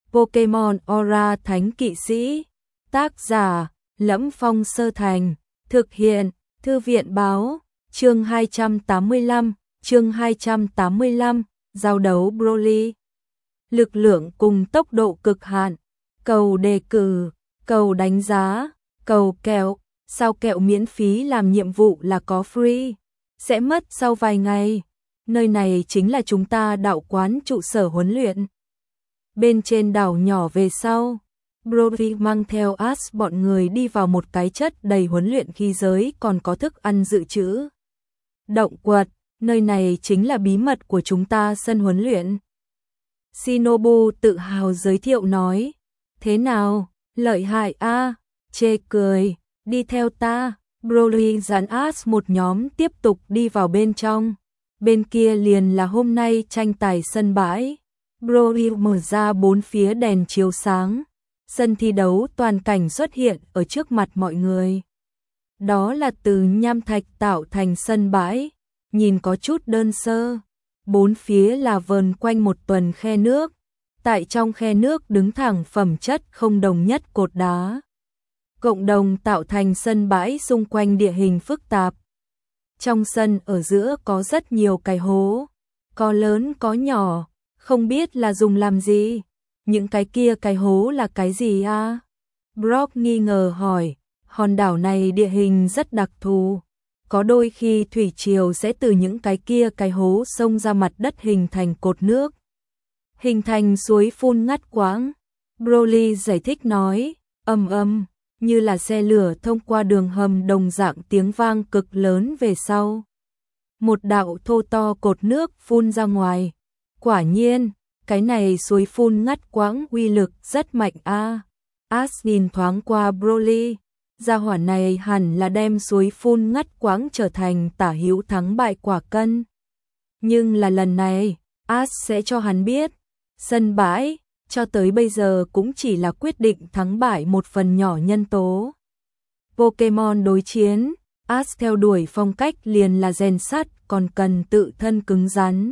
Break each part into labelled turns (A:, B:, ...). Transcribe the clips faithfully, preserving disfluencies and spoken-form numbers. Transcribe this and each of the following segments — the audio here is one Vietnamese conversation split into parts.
A: Pokemon Aura Thánh Kỵ Sĩ. Tác giả: Lẫm Phong Sơ Thành. Thực hiện: Thư viện báo. Chương hai trăm tám mươi lăm, chương hai trăm tám mươi lăm, giao đấu Broly. Lực lượng cùng tốc độ cực hạn. Cầu đề cử, cầu đánh giá, cầu kẹo. Sao kẹo miễn phí làm nhiệm vụ là có free, sẽ mất sau vài ngày. Nơi này chính là chúng ta đạo quán trụ sở huấn luyện. Bên trên đảo nhỏ về sau, Broly mang theo Ash bọn người đi vào một cái chất đầy huấn luyện khí giới còn có thức ăn dự trữ. Động quật, nơi này chính là bí mật của chúng ta sân huấn luyện. Shinobu tự hào giới thiệu nói, thế nào, lợi hại a? À? Chê cười, đi theo ta. Broly dẫn Ash một nhóm tiếp tục đi vào bên trong. Bên kia liền là hôm nay tranh tài sân bãi. Broly mở ra bốn phía đèn chiếu sáng. Sân thi đấu toàn cảnh xuất hiện ở trước mặt mọi người. Đó là từ nham thạch tạo thành sân bãi, nhìn có chút đơn sơ. Bốn phía là vờn quanh một tuần khe nước. Tại trong khe nước đứng thẳng phẩm chất không đồng nhất cột đá. Cộng đồng tạo thành sân bãi xung quanh địa hình phức tạp. Trong sân ở giữa có rất nhiều cái hố, có lớn có nhỏ, không biết là dùng làm gì. Những cái kia cái hố là cái gì a? À? Brock nghi ngờ hỏi, hòn đảo này địa hình rất đặc thù, có đôi khi thủy triều sẽ từ những cái kia cái hố xông ra mặt đất hình thành cột nước, hình thành suối phun ngắt quãng. Broly giải thích nói, ầm ầm, như là xe lửa thông qua đường hầm đồng dạng tiếng vang cực lớn về sau. Một đạo thô to cột nước phun ra ngoài. Quả nhiên, cái này suối phun ngắt quãng uy lực rất mạnh a. À. Ash nhìn thoáng qua Broly, gia hỏa này hẳn là đem suối phun ngắt quãng trở thành tả hữu thắng bại quả cân. Nhưng là lần này, Ash sẽ cho hắn biết, sân bãi cho tới bây giờ cũng chỉ là quyết định thắng bại một phần nhỏ nhân tố. Pokemon đối chiến, Ash theo đuổi phong cách liền là rèn sắt, còn cần tự thân cứng rắn.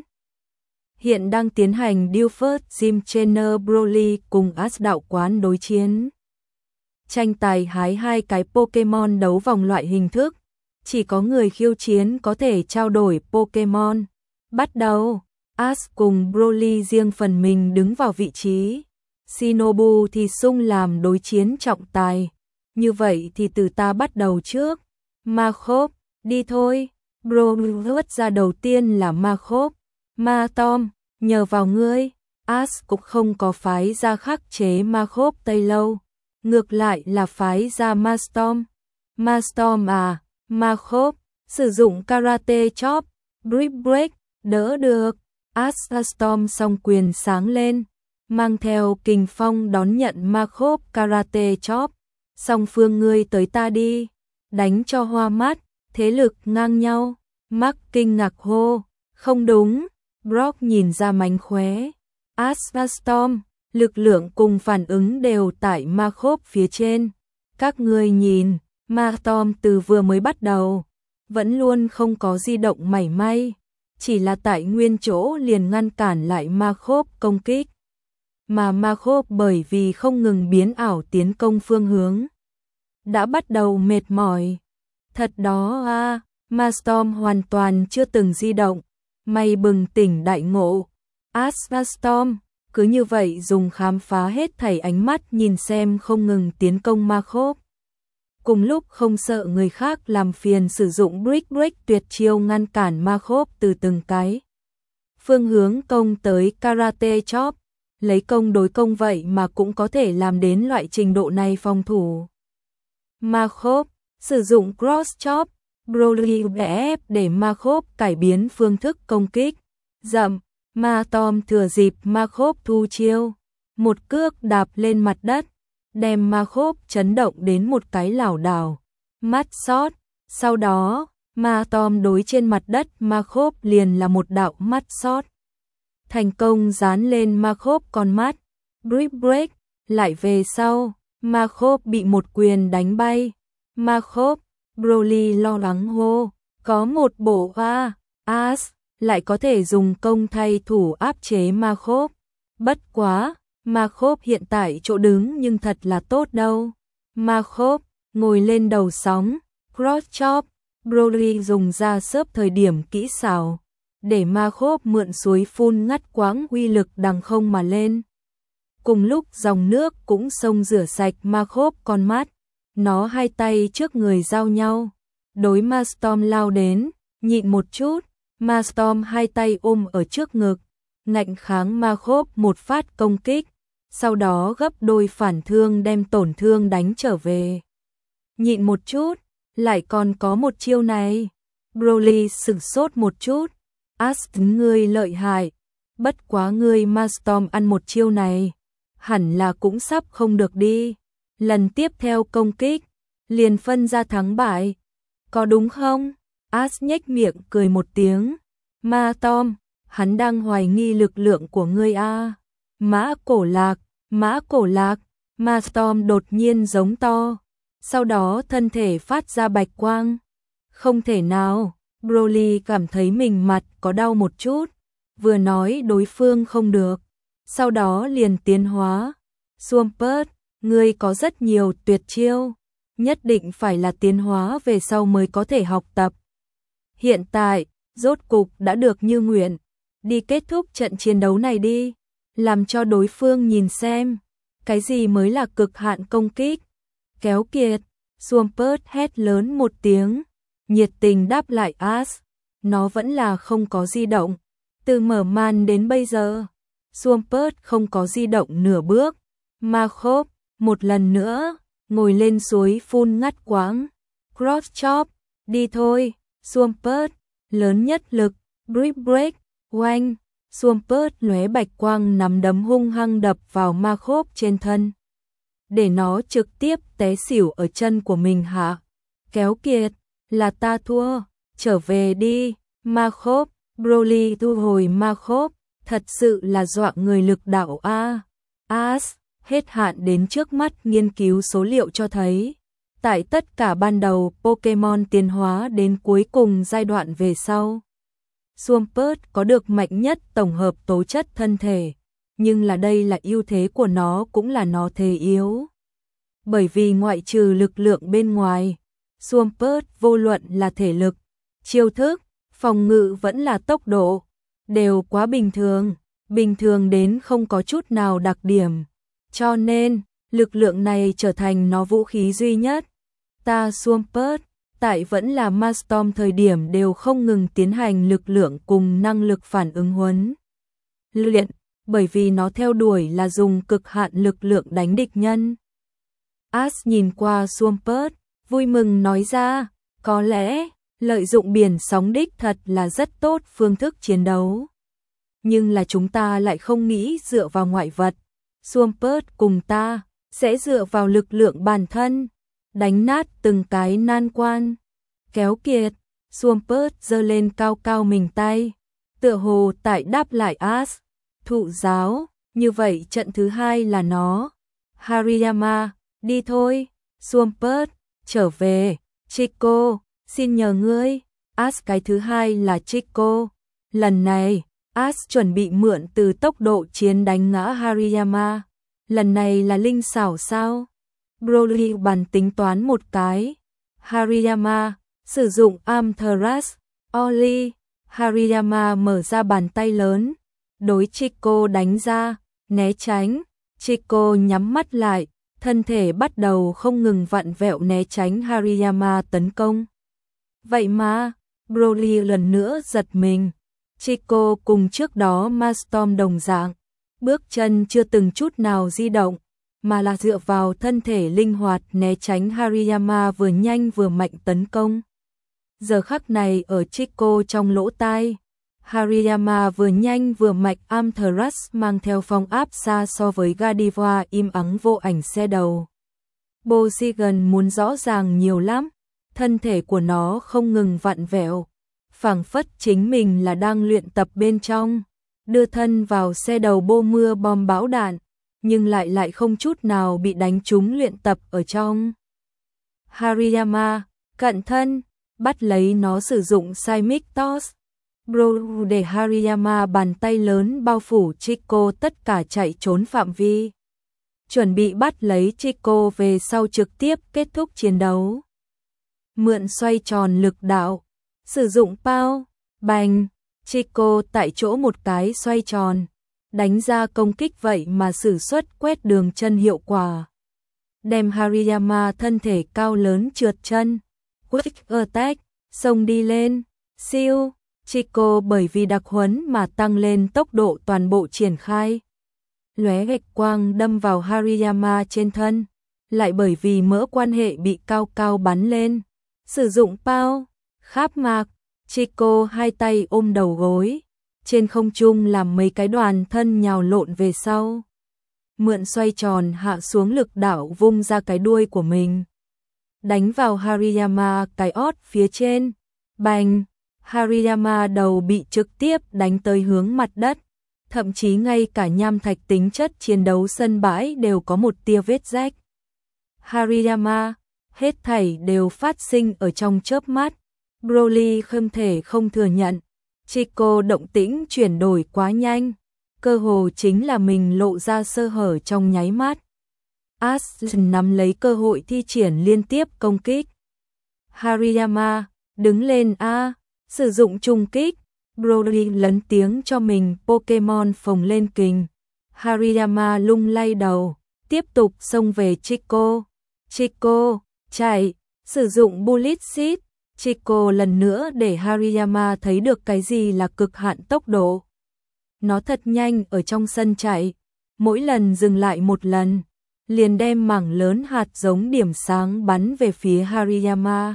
A: Hiện đang tiến hành Dilfert Gym Trainer Broly cùng Ash đạo quán đối chiến. Tranh tài hái hai cái Pokemon đấu vòng loại hình thức, chỉ có người khiêu chiến có thể trao đổi Pokemon. Bắt đầu, Ash cùng Broly riêng phần mình đứng vào vị trí. Shinobu thì sung làm đối chiến trọng tài. Như vậy thì từ ta bắt đầu trước. Makhop, đi thôi. Broly vớt ra đầu tiên là Makhop. Ma Tom, nhờ vào ngươi. Ash cũng không có phái ra khắc chế Makhop Tây Lâu. Ngược lại là phái ra Mastorm. Mastorm à, Makhop, sử dụng Karate Chop, Brick Break, đỡ được. Ash Storm song quyền sáng lên, mang theo kình phong đón nhận Makhop Karate Chop. Song phương ngươi tới ta đi, đánh cho hoa mắt, thế lực ngang nhau. Mark kinh ngạc hô, không đúng. Brock nhìn ra mánh khóe. Ash Storm, lực lượng cùng phản ứng đều tại Makhop phía trên. Các ngươi nhìn, Mastorm từ vừa mới bắt đầu, vẫn luôn không có di động mảy may. Chỉ là tại nguyên chỗ liền ngăn cản lại Makhop công kích. Mà Makhop bởi vì không ngừng biến ảo tiến công phương hướng, đã bắt đầu mệt mỏi. Thật đó a, à, Mastorm hoàn toàn chưa từng di động. May bừng tỉnh đại ngộ. Ash Storm, cứ như vậy dùng khám phá hết thảy ánh mắt nhìn xem không ngừng tiến công Makhop. Cùng lúc không sợ người khác làm phiền sử dụng Brick Break tuyệt chiêu ngăn cản Makhop từ từng cái phương hướng công tới Karate Chop. Lấy công đối công vậy mà cũng có thể làm đến loại trình độ này phòng thủ. Makhop, sử dụng Cross Chop, Broly ép để Makhop cải biến phương thức công kích. Dậm, Mastorm thừa dịp Makhop thu chiêu. Một cước đạp lên mặt đất, đem Makhop chấn động đến một cái lảo đảo. Mắt sót, sau đó, Mastorm đối trên mặt đất Makhop liền là một đạo mắt sót. Thành công dán lên Makhop con mắt. Brick Break, lại về sau, Makhop bị một quyền đánh bay. Makhop, Broly lo lắng hô, có một bộ a, Ash lại có thể dùng công thay thủ áp chế Makhop. Bất quá, Markov hiện tại chỗ đứng nhưng thật là tốt đâu. Markov ngồi lên đầu sóng, cross chop, Broly dùng ra sớp thời điểm kỹ xảo, để Markov mượn suối phun ngắt quãng uy lực đằng không mà lên. Cùng lúc dòng nước cũng xông rửa sạch Markov con mắt, nó hai tay trước người giao nhau, đối Mastorm lao đến, nhịn một chút, Mastorm hai tay ôm ở trước ngực, ngạnh kháng Markov một phát công kích, sau đó gấp đôi phản thương đem tổn thương đánh trở về. Nhịn một chút, lại còn có một chiêu này. Broly sửng sốt một chút, Ash ngươi lợi hại, bất quá ngươi Mastorm ăn một chiêu này, hẳn là cũng sắp không được đi. Lần tiếp theo công kích, liền phân ra thắng bại. Có đúng không? Ash nhếch miệng cười một tiếng. Ma Tom, hắn đang hoài nghi lực lượng của ngươi a. Mã Cổ Lạc, Mã Cổ Lạc, Ma Storm đột nhiên giống to. Sau đó thân thể phát ra bạch quang. Không thể nào, Broly cảm thấy mình mặt có đau một chút. Vừa nói đối phương không được. Sau đó liền tiến hóa. Swampert, ngươi có rất nhiều tuyệt chiêu. Nhất định phải là tiến hóa về sau mới có thể học tập. Hiện tại, rốt cục đã được như nguyện. Đi kết thúc trận chiến đấu này đi. Làm cho đối phương nhìn xem. Cái gì mới là cực hạn công kích. Kéo kiệt. Swampert hét lớn một tiếng. Nhiệt tình đáp lại Ash. Nó vẫn là không có di động. Từ mở màn đến bây giờ, Swampert không có di động nửa bước. Markov, một lần nữa, ngồi lên suối phun ngắt quãng. Cross chop, đi thôi. Swampert, lớn nhất lực. Brick break, oanh. Swampert lóe bạch quang nắm đấm hung hăng đập vào Markov trên thân, để nó trực tiếp té xỉu ở chân của mình hạ. Kéo kiệt, là ta thua, trở về đi. Markov, Broly thu hồi Markov, thật sự là dọa người lực đạo a. Ash, hết hạn đến trước mắt nghiên cứu số liệu cho thấy, tại tất cả ban đầu Pokemon tiến hóa đến cuối cùng giai đoạn về sau, Swampert có được mạnh nhất tổng hợp tố chất thân thể, nhưng là đây là ưu thế của nó cũng là nó thế yếu. Bởi vì ngoại trừ lực lượng bên ngoài, Swampert vô luận là thể lực, chiêu thức, phòng ngự vẫn là tốc độ, đều quá bình thường, bình thường đến không có chút nào đặc điểm. Cho nên, lực lượng này trở thành nó vũ khí duy nhất. Ta Swampert, tại vẫn là Mastorm thời điểm đều không ngừng tiến hành lực lượng cùng năng lực phản ứng huấn luyện, bởi vì nó theo đuổi là dùng cực hạn lực lượng đánh địch nhân. Ash nhìn qua Swampert, vui mừng nói ra, có lẽ, lợi dụng biển sóng đích thật là rất tốt phương thức chiến đấu. Nhưng là chúng ta lại không nghĩ dựa vào ngoại vật. Swampert cùng ta, sẽ dựa vào lực lượng bản thân, đánh nát từng cái nan quan. Kéo kiệt, Swampert giơ lên cao cao mình tay, tựa hồ tại đáp lại Ash. Thụ giáo, như vậy trận thứ hai là nó. Hariyama, đi thôi. Swampert, trở về. Chico, xin nhờ ngươi. Ash cái thứ hai là Chico. Lần này, Ash chuẩn bị mượn từ tốc độ chiến đánh ngã Hariyama. Lần này là linh xảo sao? Broly bàn tính toán một cái. Hariyama, sử dụng Amaterasu, Oli. Hariyama mở ra bàn tay lớn, đối Chico đánh ra, né tránh. Chico nhắm mắt lại, thân thể bắt đầu không ngừng vặn vẹo né tránh Hariyama tấn công. Vậy mà, Broly lần nữa giật mình. Chico cùng trước đó Mastorm đồng dạng, bước chân chưa từng chút nào di động, mà là dựa vào thân thể linh hoạt né tránh Hariyama vừa nhanh vừa mạnh tấn công. Giờ khắc này ở Chico trong lỗ tai, Hariyama vừa nhanh vừa mạnh Amaterasu mang theo phong áp xa so với Godiva im ắng vô ảnh xe đầu. Poseidon muốn rõ ràng nhiều lắm, thân thể của nó không ngừng vặn vẹo, phảng phất chính mình là đang luyện tập bên trong, đưa thân vào xe đầu bô mưa bom bão đạn, nhưng lại lại không chút nào bị đánh trúng luyện tập ở trong. Hariyama, cận thân, bắt lấy nó sử dụng Seismic Toss. Bro để Hariyama bàn tay lớn bao phủ Chico tất cả chạy trốn phạm vi. Chuẩn bị bắt lấy Chico về sau trực tiếp kết thúc chiến đấu. Mượn xoay tròn lực đạo. Sử dụng pow, bành, Chico tại chỗ một cái xoay tròn. Đánh ra công kích vậy mà sử xuất quét đường chân hiệu quả. Đem Hariyama thân thể cao lớn trượt chân. Quick attack, xông đi lên, siêu. Chico bởi vì đặc huấn mà tăng lên tốc độ toàn bộ triển khai. Lóe gạch quang đâm vào Hariyama trên thân. Lại bởi vì mỡ quan hệ bị cao cao bắn lên. Sử dụng pow, kháp mạc, Chico hai tay ôm đầu gối. Trên không trung làm mấy cái đoàn thân nhào lộn về sau. Mượn xoay tròn hạ xuống lực đạo vung ra cái đuôi của mình. Đánh vào Hariyama cái ót phía trên. Bành, Hariyama đầu bị trực tiếp đánh tới hướng mặt đất. Thậm chí ngay cả nham thạch tính chất chiến đấu sân bãi đều có một tia vết rách. Hariyama, hết thảy đều phát sinh ở trong chớp mắt. Broly không thể không thừa nhận. Chico động tĩnh chuyển đổi quá nhanh. Cơ hồ chính là mình lộ ra sơ hở trong nháy mắt. Ash nắm lấy cơ hội thi triển liên tiếp công kích. Hariyama, đứng lên a, sử dụng trùng kích. Broly lấn tiếng cho mình Pokemon phồng lên kình. Hariyama lung lay đầu, tiếp tục xông về Chico. Chico, chạy, sử dụng Bullet Seed. Chico lần nữa để Hariyama thấy được cái gì là cực hạn tốc độ. Nó thật nhanh ở trong sân chạy, mỗi lần dừng lại một lần, liền đem mảng lớn hạt giống điểm sáng bắn về phía Hariyama.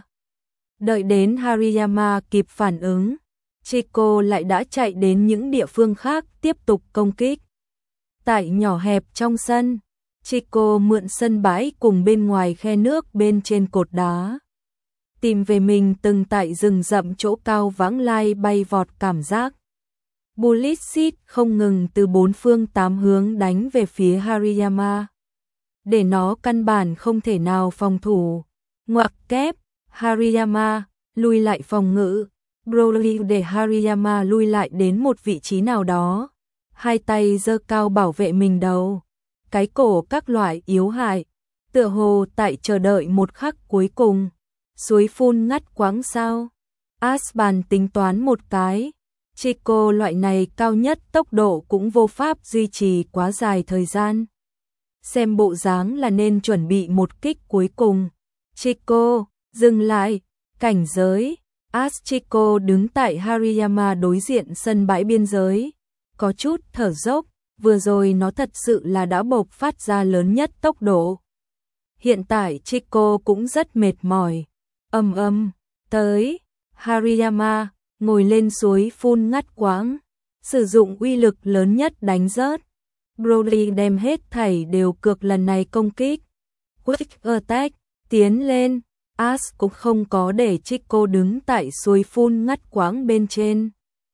A: Đợi đến Hariyama kịp phản ứng, Chico lại đã chạy đến những địa phương khác tiếp tục công kích. Tại nhỏ hẹp trong sân, Chico mượn sân bãi cùng bên ngoài khe nước bên trên cột đá. Tìm về mình từng tại rừng rậm chỗ cao vãng lai bay vọt cảm giác. Bullet Seed không ngừng từ bốn phương tám hướng đánh về phía Hariyama. Để nó căn bản không thể nào phòng thủ. Ngoặc kép, Hariyama, lui lại phòng ngự. Broly để Hariyama lui lại đến một vị trí nào đó. Hai tay giơ cao bảo vệ mình đầu. Cái cổ các loại yếu hại. Tựa hồ tại chờ đợi một khắc cuối cùng. Suối phun ngắt quãng sao. Ash bàn tính toán một cái. Chico loại này cao nhất tốc độ cũng vô pháp duy trì quá dài thời gian. Xem bộ dáng là nên chuẩn bị một kích cuối cùng. Chico, dừng lại, cảnh giới. Ash Chico đứng tại Hariyama đối diện sân bãi biên giới. Có chút thở dốc, vừa rồi nó thật sự là đã bộc phát ra lớn nhất tốc độ. Hiện tại Chico cũng rất mệt mỏi. Ầm ầm, tới, Hariyama ngồi lên suối phun ngắt quãng, sử dụng uy lực lớn nhất đánh rớt. Broly đem hết thảy đều cược lần này công kích. Quick attack, tiến lên. Ash cũng không có để Chico đứng tại suối phun ngắt quãng bên trên,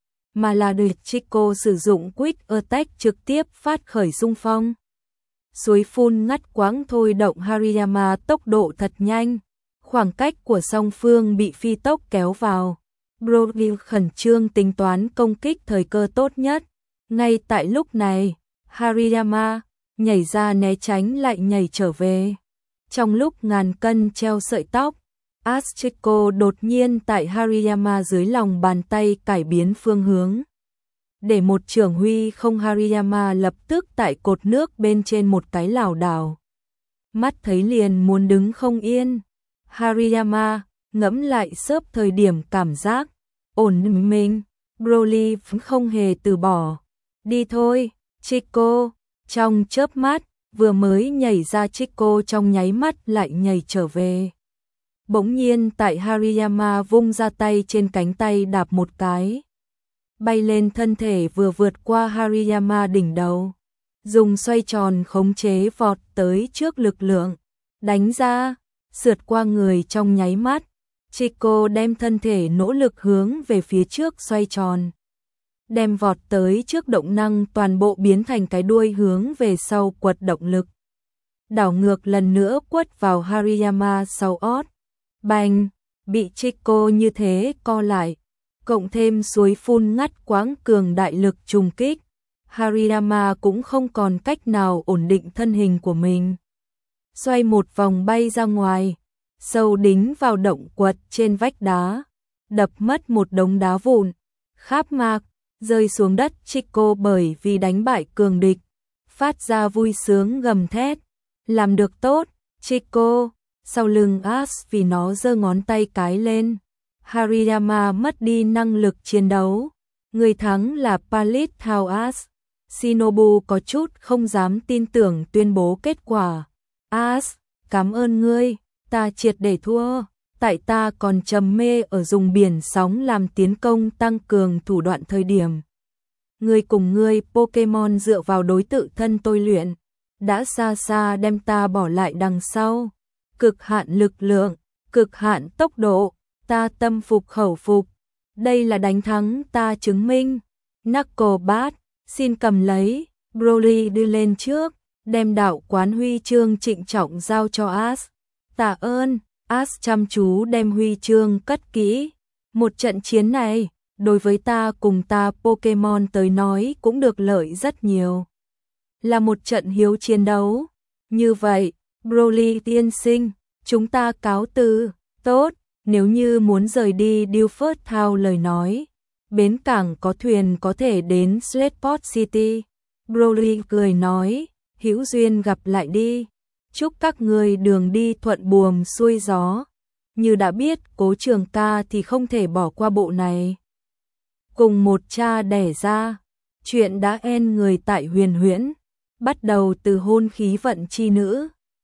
A: mà là để Chico sử dụng Quick attack trực tiếp phát khởi xung phong. Suối phun ngắt quãng thôi động Hariyama tốc độ thật nhanh. Khoảng cách của song phương bị phi tốc kéo vào. Broly khẩn trương tính toán công kích thời cơ tốt nhất. Ngay tại lúc này, Hariyama nhảy ra né tránh lại nhảy trở về. Trong lúc ngàn cân treo sợi tóc, Ash Chico đột nhiên tại Hariyama dưới lòng bàn tay cải biến phương hướng. Để một trưởng huy không Hariyama lập tức tại cột nước bên trên một cái lảo đảo. Mắt thấy liền muốn đứng không yên. Hariyama ngẫm lại sớp thời điểm cảm giác ổn mình, Broly vẫn không hề từ bỏ. Đi thôi, Chico. Trong chớp mắt, vừa mới nhảy ra Chico trong nháy mắt lại nhảy trở về. Bỗng nhiên tại Hariyama vung ra tay trên cánh tay đạp một cái. Bay lên thân thể vừa vượt qua Hariyama đỉnh đầu. Dùng xoay tròn khống chế vọt tới trước lực lượng. Đánh ra, sượt qua người trong nháy mắt. Chico đem thân thể nỗ lực hướng về phía trước xoay tròn. Đem vọt tới trước động năng toàn bộ biến thành cái đuôi hướng về sau quật động lực. Đảo ngược lần nữa quất vào Hariyama sau ót. Bành, bị Chico như thế co lại. cộng thêm suối phun ngắt quãng cường đại lực trùng kích, Hariyama cũng không còn cách nào ổn định thân hình của mình. Xoay một vòng bay ra ngoài, sâu đính vào động quật trên vách đá, đập mất một đống đá vụn, kháp mạc, rơi xuống đất. Chico bởi vì đánh bại cường địch, phát ra vui sướng gầm thét, làm được tốt, Chico. Sau lưng Ash vì nó giơ ngón tay cái lên. Hariyama mất đi năng lực chiến đấu. Người thắng là Pallet Thao Ash. Shinobu có chút không dám tin tưởng tuyên bố kết quả. Ash, cảm ơn ngươi, ta triệt để thua. Tại ta còn trầm mê ở dùng biển sóng làm tiến công tăng cường thủ đoạn thời điểm. Ngươi cùng ngươi Pokemon dựa vào đối tự thân tôi luyện, đã xa xa đem ta bỏ lại đằng sau. Cực hạn lực lượng, cực hạn tốc độ, ta tâm phục khẩu phục. Đây là đánh thắng ta chứng minh. Knucklebat, xin cầm lấy. Broly đưa lên trước, đem đạo quán huy chương trịnh trọng giao cho Ash. Tạ ơn. Ash chăm chú đem huy chương cất kỹ. Một trận chiến này, đối với ta cùng ta Pokemon tới nói cũng được lợi rất nhiều. Là một trận hiếu chiến đấu. Như vậy, Broly tiên sinh, chúng ta cáo từ. Tốt, nếu như muốn rời đi Dewford Town lời nói, bến cảng có thuyền có thể đến Slateport City. Broly cười nói, hữu duyên gặp lại đi. Chúc các người đường đi thuận buồm xuôi gió. Như đã biết Cố Trường Ca thì không thể bỏ qua bộ này. Cùng một cha đẻ ra, chuyện đã end người tại Huyền Huyễn, bắt đầu từ hôn khí vận chi nữ.